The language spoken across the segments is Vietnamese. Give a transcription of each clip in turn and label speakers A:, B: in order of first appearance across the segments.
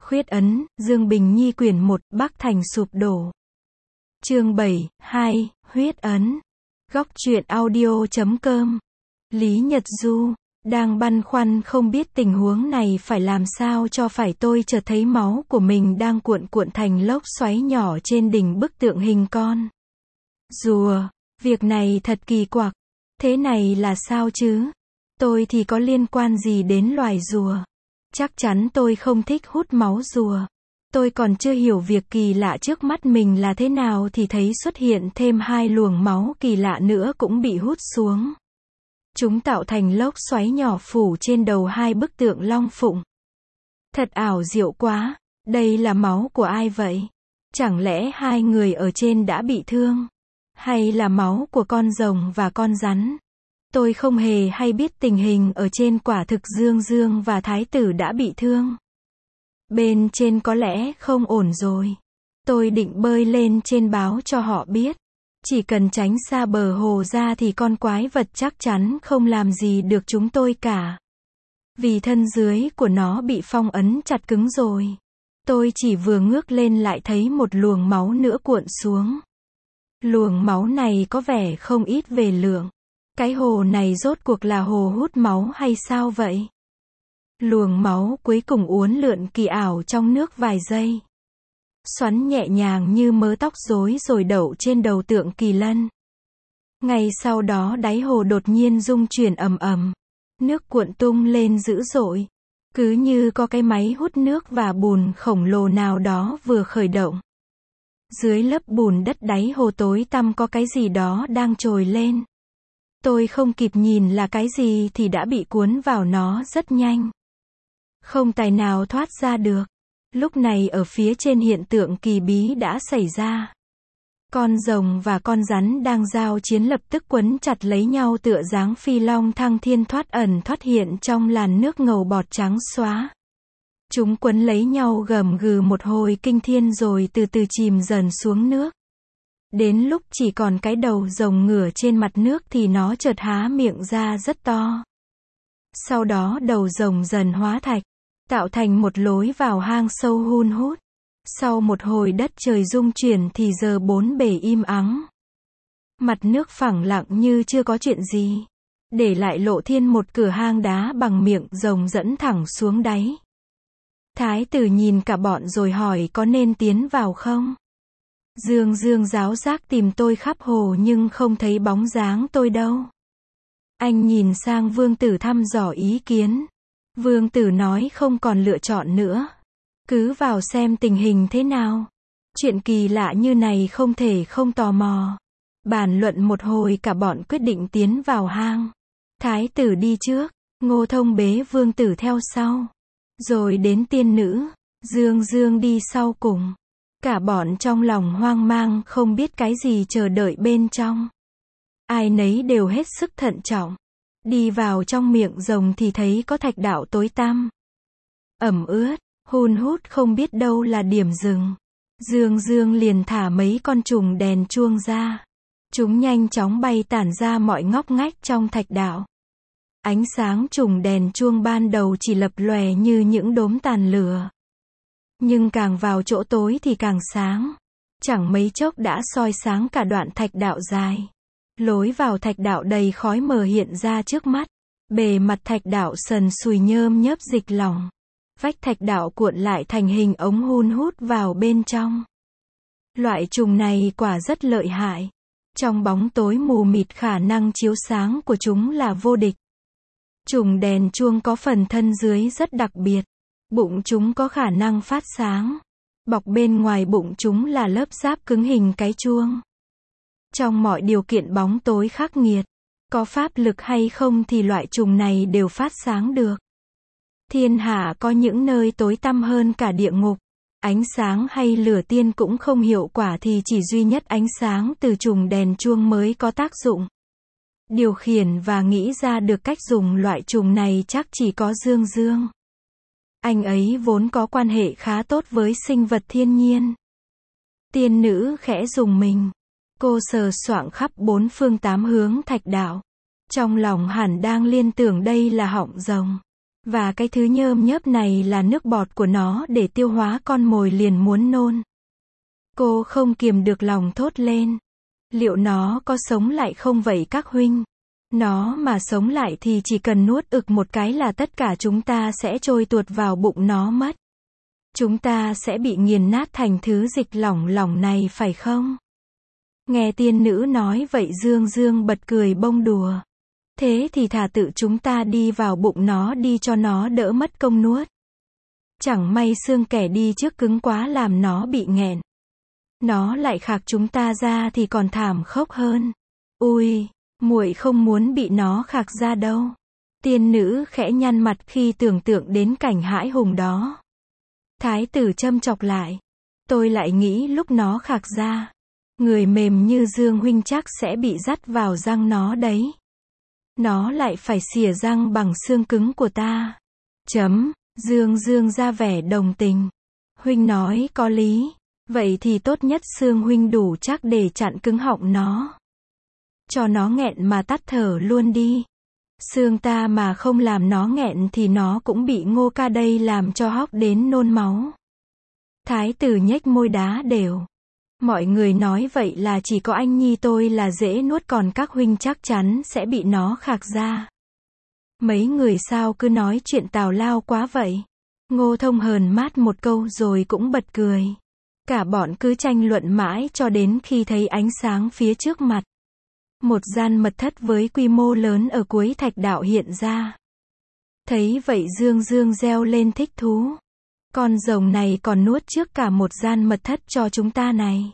A: Khuyết ấn, Dương Bình Nhi quyển 1, Bắc Thành sụp đổ. Chương 7, 2, huyết ấn. Góc truyện audio.com. Lý Nhật Du, đang băn khoăn không biết tình huống này phải làm sao cho phải, tôi chợt thấy máu của mình đang cuộn cuộn thành lốc xoáy nhỏ trên đỉnh bức tượng hình con rùa. Việc này thật kỳ quặc. Thế này là sao chứ? Tôi thì có liên quan gì đến loài rùa? Chắc chắn tôi không thích hút máu rùa. Tôi còn chưa hiểu việc kỳ lạ trước mắt mình là thế nào thì thấy xuất hiện thêm hai luồng máu kỳ lạ nữa cũng bị hút xuống. Chúng tạo thành lốc xoáy nhỏ phủ trên đầu hai bức tượng long phụng. Thật ảo diệu quá. Đây là máu của ai vậy? Chẳng lẽ hai người ở trên đã bị thương? Hay là máu của con rồng và con rắn? Tôi không hề hay biết tình hình ở trên, quả thực Dương Dương và Thái tử đã bị thương. Bên trên có lẽ không ổn rồi. Tôi định bơi lên trên báo cho họ biết. Chỉ cần tránh xa bờ hồ ra thì con quái vật chắc chắn không làm gì được chúng tôi cả. Vì thân dưới của nó bị phong ấn chặt cứng rồi. Tôi chỉ vừa ngước lên lại thấy một luồng máu nữa cuộn xuống. Luồng máu này có vẻ không ít về lượng. Cái hồ này rốt cuộc là hồ hút máu hay sao vậy? Luồng máu cuối cùng uốn lượn kỳ ảo trong nước vài giây. Xoắn nhẹ nhàng như mớ tóc rối rồi đậu trên đầu tượng kỳ lân. Ngay sau đó đáy hồ đột nhiên rung chuyển ầm ầm. Nước cuộn tung lên dữ dội. Cứ như có cái máy hút nước và bùn khổng lồ nào đó vừa khởi động. Dưới lớp bùn đất đáy hồ tối tăm có cái gì đó đang trồi lên. Tôi không kịp nhìn là cái gì thì đã bị cuốn vào nó rất nhanh. Không tài nào thoát ra được. Lúc này ở phía trên hiện tượng kỳ bí đã xảy ra. Con rồng và con rắn đang giao chiến lập tức quấn chặt lấy nhau tựa dáng phi long thăng thiên thoát ẩn thoát hiện trong làn nước ngầu bọt trắng xóa. Chúng quấn lấy nhau gầm gừ một hồi kinh thiên rồi từ từ chìm dần xuống nước. Đến lúc chỉ còn cái đầu rồng ngửa trên mặt nước thì nó chợt há miệng ra rất to. Sau đó đầu rồng dần hóa thạch, tạo thành một lối vào hang sâu hun hút. Sau một hồi đất trời rung chuyển thì giờ bốn bề im ắng. Mặt nước phẳng lặng như chưa có chuyện gì. Để lại lộ thiên một cửa hang đá bằng miệng rồng dẫn thẳng xuống đáy. Thái tử nhìn cả bọn rồi hỏi có nên tiến vào không? Dương Dương giáo giác tìm tôi khắp hồ nhưng không thấy bóng dáng tôi đâu. Anh nhìn sang vương tử thăm dò ý kiến. Vương tử nói không còn lựa chọn nữa. Cứ vào xem tình hình thế nào. Chuyện kỳ lạ như này không thể không tò mò. Bàn luận một hồi cả bọn quyết định tiến vào hang. Thái tử đi trước, Ngô Thông bế vương tử theo sau. Rồi đến tiên nữ, Dương Dương đi sau cùng. Cả bọn trong lòng hoang mang không biết cái gì chờ đợi bên trong. Ai nấy đều hết sức thận trọng. Đi vào trong miệng rồng thì thấy có thạch đạo tối tăm. Ẩm ướt, hun hút không biết đâu là điểm dừng. Dương Dương liền thả mấy con trùng đèn chuông ra. Chúng nhanh chóng bay tản ra mọi ngóc ngách trong thạch đạo. Ánh sáng trùng đèn chuông ban đầu chỉ lập lòe như những đốm tàn lửa. Nhưng càng vào chỗ tối thì càng sáng. Chẳng mấy chốc đã soi sáng cả đoạn thạch đạo dài. Lối vào thạch đạo đầy khói mờ hiện ra trước mắt. Bề mặt thạch đạo sần sùi nhơm nhớp dịch lỏng. Vách thạch đạo cuộn lại thành hình ống hun hút vào bên trong. Loại trùng này quả rất lợi hại. Trong bóng tối mù mịt khả năng chiếu sáng của chúng là vô địch. Trùng đèn chuông có phần thân dưới rất đặc biệt. Bụng chúng có khả năng phát sáng. Bọc bên ngoài bụng chúng là lớp giáp cứng hình cái chuông. Trong mọi điều kiện bóng tối khắc nghiệt, có pháp lực hay không thì loại trùng này đều phát sáng được. Thiên hạ có những nơi tối tăm hơn cả địa ngục. Ánh sáng hay lửa tiên cũng không hiệu quả thì chỉ duy nhất ánh sáng từ trùng đèn chuông mới có tác dụng. Điều khiển và nghĩ ra được cách dùng loại trùng này chắc chỉ có Dương Dương. Anh ấy vốn có quan hệ khá tốt với sinh vật thiên nhiên. Tiên nữ khẽ rùng mình. Cô sờ soạng khắp bốn phương tám hướng thạch đạo. Trong lòng hẳn đang liên tưởng đây là họng rồng. Và cái thứ nhơm nhớp này là nước bọt của nó để tiêu hóa con mồi liền muốn nôn. Cô không kiềm được lòng thốt lên. Liệu nó có sống lại không vậy các huynh? Nó mà sống lại thì chỉ cần nuốt ực một cái là tất cả chúng ta sẽ trôi tuột vào bụng nó mất. Chúng ta sẽ bị nghiền nát thành thứ dịch lỏng lỏng này phải không? Nghe tiên nữ nói vậy Dương Dương bật cười bông đùa. Thế thì thà tự chúng ta đi vào bụng nó đi cho nó đỡ mất công nuốt. Chẳng may xương kẻ đi trước cứng quá làm nó bị nghẹn. Nó lại khạc chúng ta ra thì còn thảm khốc hơn. Ui, muội không muốn bị nó khạc ra đâu. Tiên nữ khẽ nhăn mặt khi tưởng tượng đến cảnh hãi hùng đó. Thái tử châm chọc lại. Tôi lại nghĩ lúc nó khạc ra, người mềm như Dương huynh chắc sẽ bị dắt vào răng nó đấy. Nó lại phải xỉa răng bằng xương cứng của ta. Dương Dương ra vẻ đồng tình. Huynh nói có lý. Vậy thì tốt nhất xương huynh đủ chắc để chặn cứng họng nó. Cho nó nghẹn mà tắt thở luôn đi. Xương ta mà không làm nó nghẹn thì nó cũng bị Ngô ca đây làm cho hóc đến nôn máu. Thái tử nhếch môi đá đều. Mọi người nói vậy là chỉ có anh nhi tôi là dễ nuốt còn các huynh chắc chắn sẽ bị nó khạc ra. Mấy người sao cứ nói chuyện tào lao quá vậy? Ngô Thông hờn mát một câu rồi cũng bật cười. Cả bọn cứ tranh luận mãi cho đến khi thấy ánh sáng phía trước mặt. Một gian mật thất với quy mô lớn ở cuối thạch đạo hiện ra. Thấy vậy Dương Dương reo lên thích thú. Con rồng này còn nuốt trước cả một gian mật thất cho chúng ta này.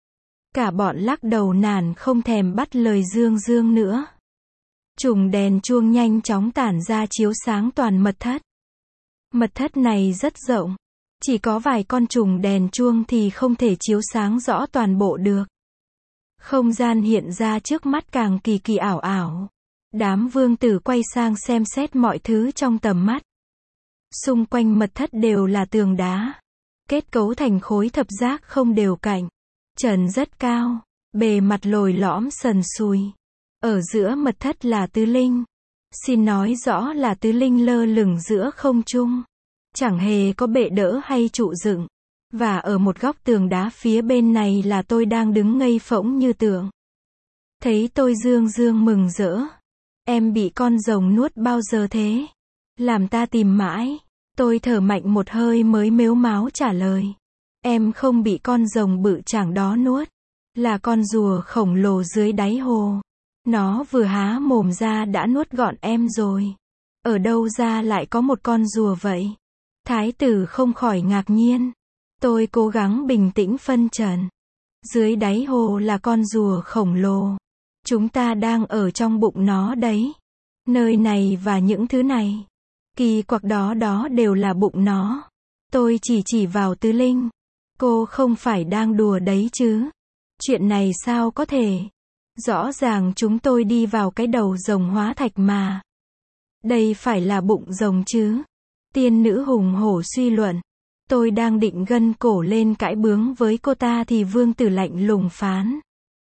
A: Cả bọn lắc đầu nản không thèm bắt lời Dương Dương nữa. Chùm đèn chuông nhanh chóng tản ra chiếu sáng toàn mật thất. Mật thất này rất rộng. Chỉ có vài con chùm đèn chuông thì không thể chiếu sáng rõ toàn bộ được. Không gian hiện ra trước mắt càng kỳ kỳ ảo ảo. Đám vương tử quay sang xem xét mọi thứ trong tầm mắt. Xung quanh mật thất đều là tường đá. Kết cấu thành khối thập giác không đều cạnh. Trần rất cao. Bề mặt lồi lõm sần sùi. Ở giữa mật thất là tứ linh. Xin nói rõ là tứ linh lơ lửng giữa không trung. Chẳng hề có bệ đỡ hay trụ dựng. Và ở một góc tường đá phía bên này là tôi đang đứng ngây phỗng như tượng. Thấy tôi Dương Dương mừng rỡ. Em bị con rồng nuốt bao giờ thế? Làm ta tìm mãi. Tôi thở mạnh một hơi mới mếu máo trả lời. Em không bị con rồng bự chảng đó nuốt. Là con rùa khổng lồ dưới đáy hồ. Nó vừa há mồm ra đã nuốt gọn em rồi. Ở đâu ra lại có một con rùa vậy? Thái tử không khỏi ngạc nhiên. Tôi cố gắng bình tĩnh phân trần. Dưới đáy hồ là con rùa khổng lồ. Chúng ta đang ở trong bụng nó đấy. Nơi này và những thứ này. Kỳ quặc đó đều là bụng nó. Tôi chỉ vào tứ linh. Cô không phải đang đùa đấy chứ? Chuyện này sao có thể? Rõ ràng chúng tôi đi vào cái đầu rồng hóa thạch mà. Đây phải là bụng rồng chứ? Tiên nữ hùng hổ suy luận. Tôi đang định gân cổ lên cãi bướng với cô ta thì vương tử lạnh lùng phán.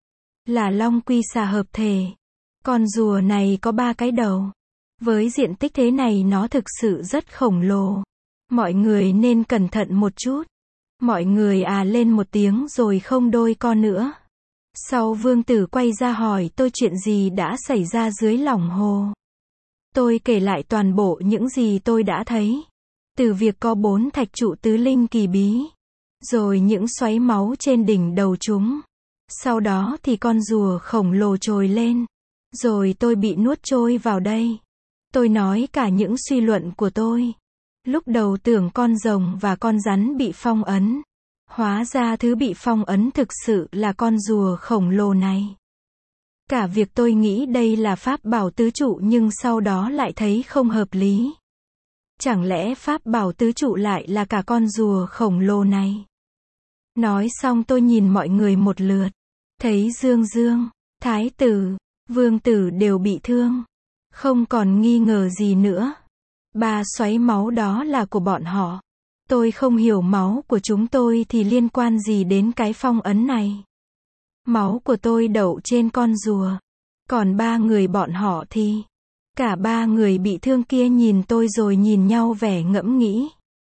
A: Là long quy xà hợp thể. Con rùa này có 3 cái đầu. Với diện tích thế này nó thực sự rất khổng lồ. Mọi người nên cẩn thận một chút. Mọi người lên một tiếng rồi không đôi co nữa. Sau vương tử quay ra hỏi tôi chuyện gì đã xảy ra dưới lòng hồ. Tôi kể lại toàn bộ những gì tôi đã thấy. Từ việc có 4 thạch trụ tứ linh kỳ bí. Rồi những xoáy máu trên đỉnh đầu chúng. Sau đó thì con rùa khổng lồ trồi lên. Rồi tôi bị nuốt trôi vào đây. Tôi nói cả những suy luận của tôi. Lúc đầu tưởng con rồng và con rắn bị phong ấn. Hóa ra thứ bị phong ấn thực sự là con rùa khổng lồ này. Cả việc tôi nghĩ đây là pháp bảo tứ trụ nhưng sau đó lại thấy không hợp lý. Chẳng lẽ pháp bảo tứ trụ lại là cả con rùa khổng lồ này? Nói xong tôi nhìn mọi người một lượt. Thấy Dương Dương, Thái tử, Vương tử đều bị thương. Không còn nghi ngờ gì nữa. 3 xoáy máu đó là của bọn họ. Tôi không hiểu máu của chúng tôi thì liên quan gì đến cái phong ấn này. Máu của tôi đậu trên con rùa. Còn 3 người bọn họ thì Cả ba người bị thương kia nhìn tôi rồi nhìn nhau vẻ ngẫm nghĩ.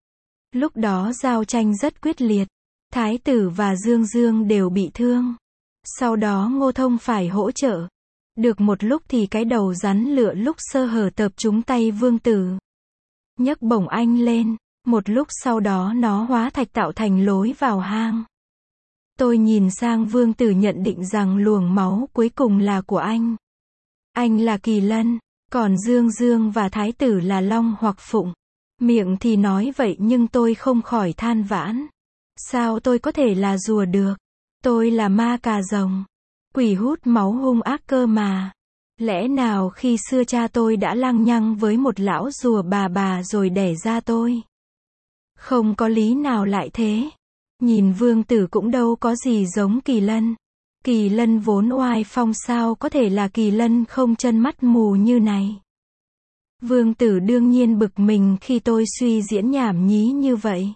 A: Lúc đó giao tranh rất quyết liệt. Thái tử và Dương Dương đều bị thương. Sau đó Ngô Thông phải hỗ trợ. Được một lúc thì cái đầu rắn lựa lúc sơ hở tập trúng tay Vương Tử. Nhấc bổng anh lên. Một lúc sau đó nó hóa thạch tạo thành lối vào hang. Tôi nhìn sang Vương Tử nhận định rằng luồng máu cuối cùng là của anh. Anh là kỳ lân, còn Dương Dương và Thái tử là long hoặc phụng. Miệng thì nói vậy nhưng tôi không khỏi than vãn. Sao tôi có thể là rùa được? Tôi là ma cà rồng. Quỷ hút máu hung ác cơ mà. Lẽ nào khi xưa cha tôi đã lăng nhăng với một lão rùa bà rồi đẻ ra tôi? Không có lý nào lại thế. Nhìn Vương Tử cũng đâu có gì giống kỳ lân. Kỳ lân vốn oai phong sao có thể là kỳ lân không chân mắt mù như này. Vương Tử đương nhiên bực mình khi tôi suy diễn nhảm nhí như vậy.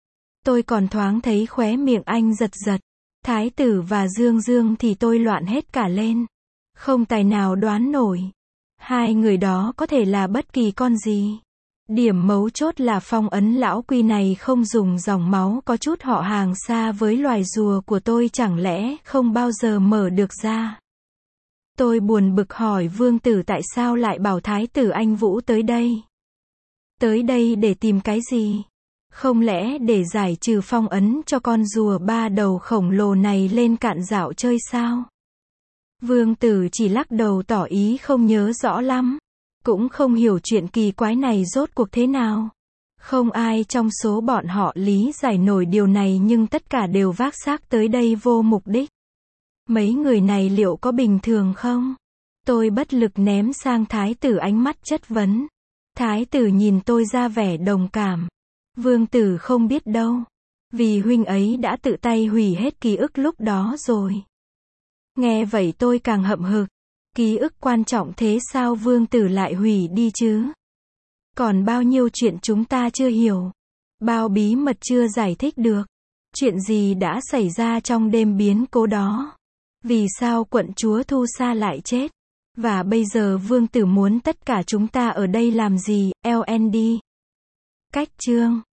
A: Tôi còn thoáng thấy khóe miệng anh giật giật. Thái tử và Dương Dương thì tôi loạn hết cả lên. Không tài nào đoán nổi. Hai người đó có thể là bất kỳ con gì. Điểm mấu chốt là phong ấn lão quy này không dùng dòng máu có chút họ hàng xa với loài rùa của tôi chẳng lẽ không bao giờ mở được ra. Tôi buồn bực hỏi Vương Tử tại sao lại bảo Thái tử anh Vũ tới đây. Tới đây để tìm cái gì? Không lẽ để giải trừ phong ấn cho con rùa ba đầu khổng lồ này lên cạn dạo chơi sao? Vương Tử chỉ lắc đầu tỏ ý không nhớ rõ lắm. Cũng không hiểu chuyện kỳ quái này rốt cuộc thế nào. Không ai trong số bọn họ lý giải nổi điều này nhưng tất cả đều vác xác tới đây vô mục đích. Mấy người này liệu có bình thường không? Tôi bất lực ném sang Thái tử ánh mắt chất vấn. Thái tử nhìn tôi ra vẻ đồng cảm. Vương Tử không biết đâu. Vì huynh ấy đã tự tay hủy hết ký ức lúc đó rồi. Nghe vậy tôi càng hậm hực. Ký ức quan trọng thế sao Vương Tử lại hủy đi chứ? Còn bao nhiêu chuyện chúng ta chưa hiểu. Bao bí mật chưa giải thích được. Chuyện gì đã xảy ra trong đêm biến cố đó? Vì sao quận chúa Thu Sa lại chết? Và bây giờ Vương Tử muốn tất cả chúng ta ở đây làm gì? LND. Cách chương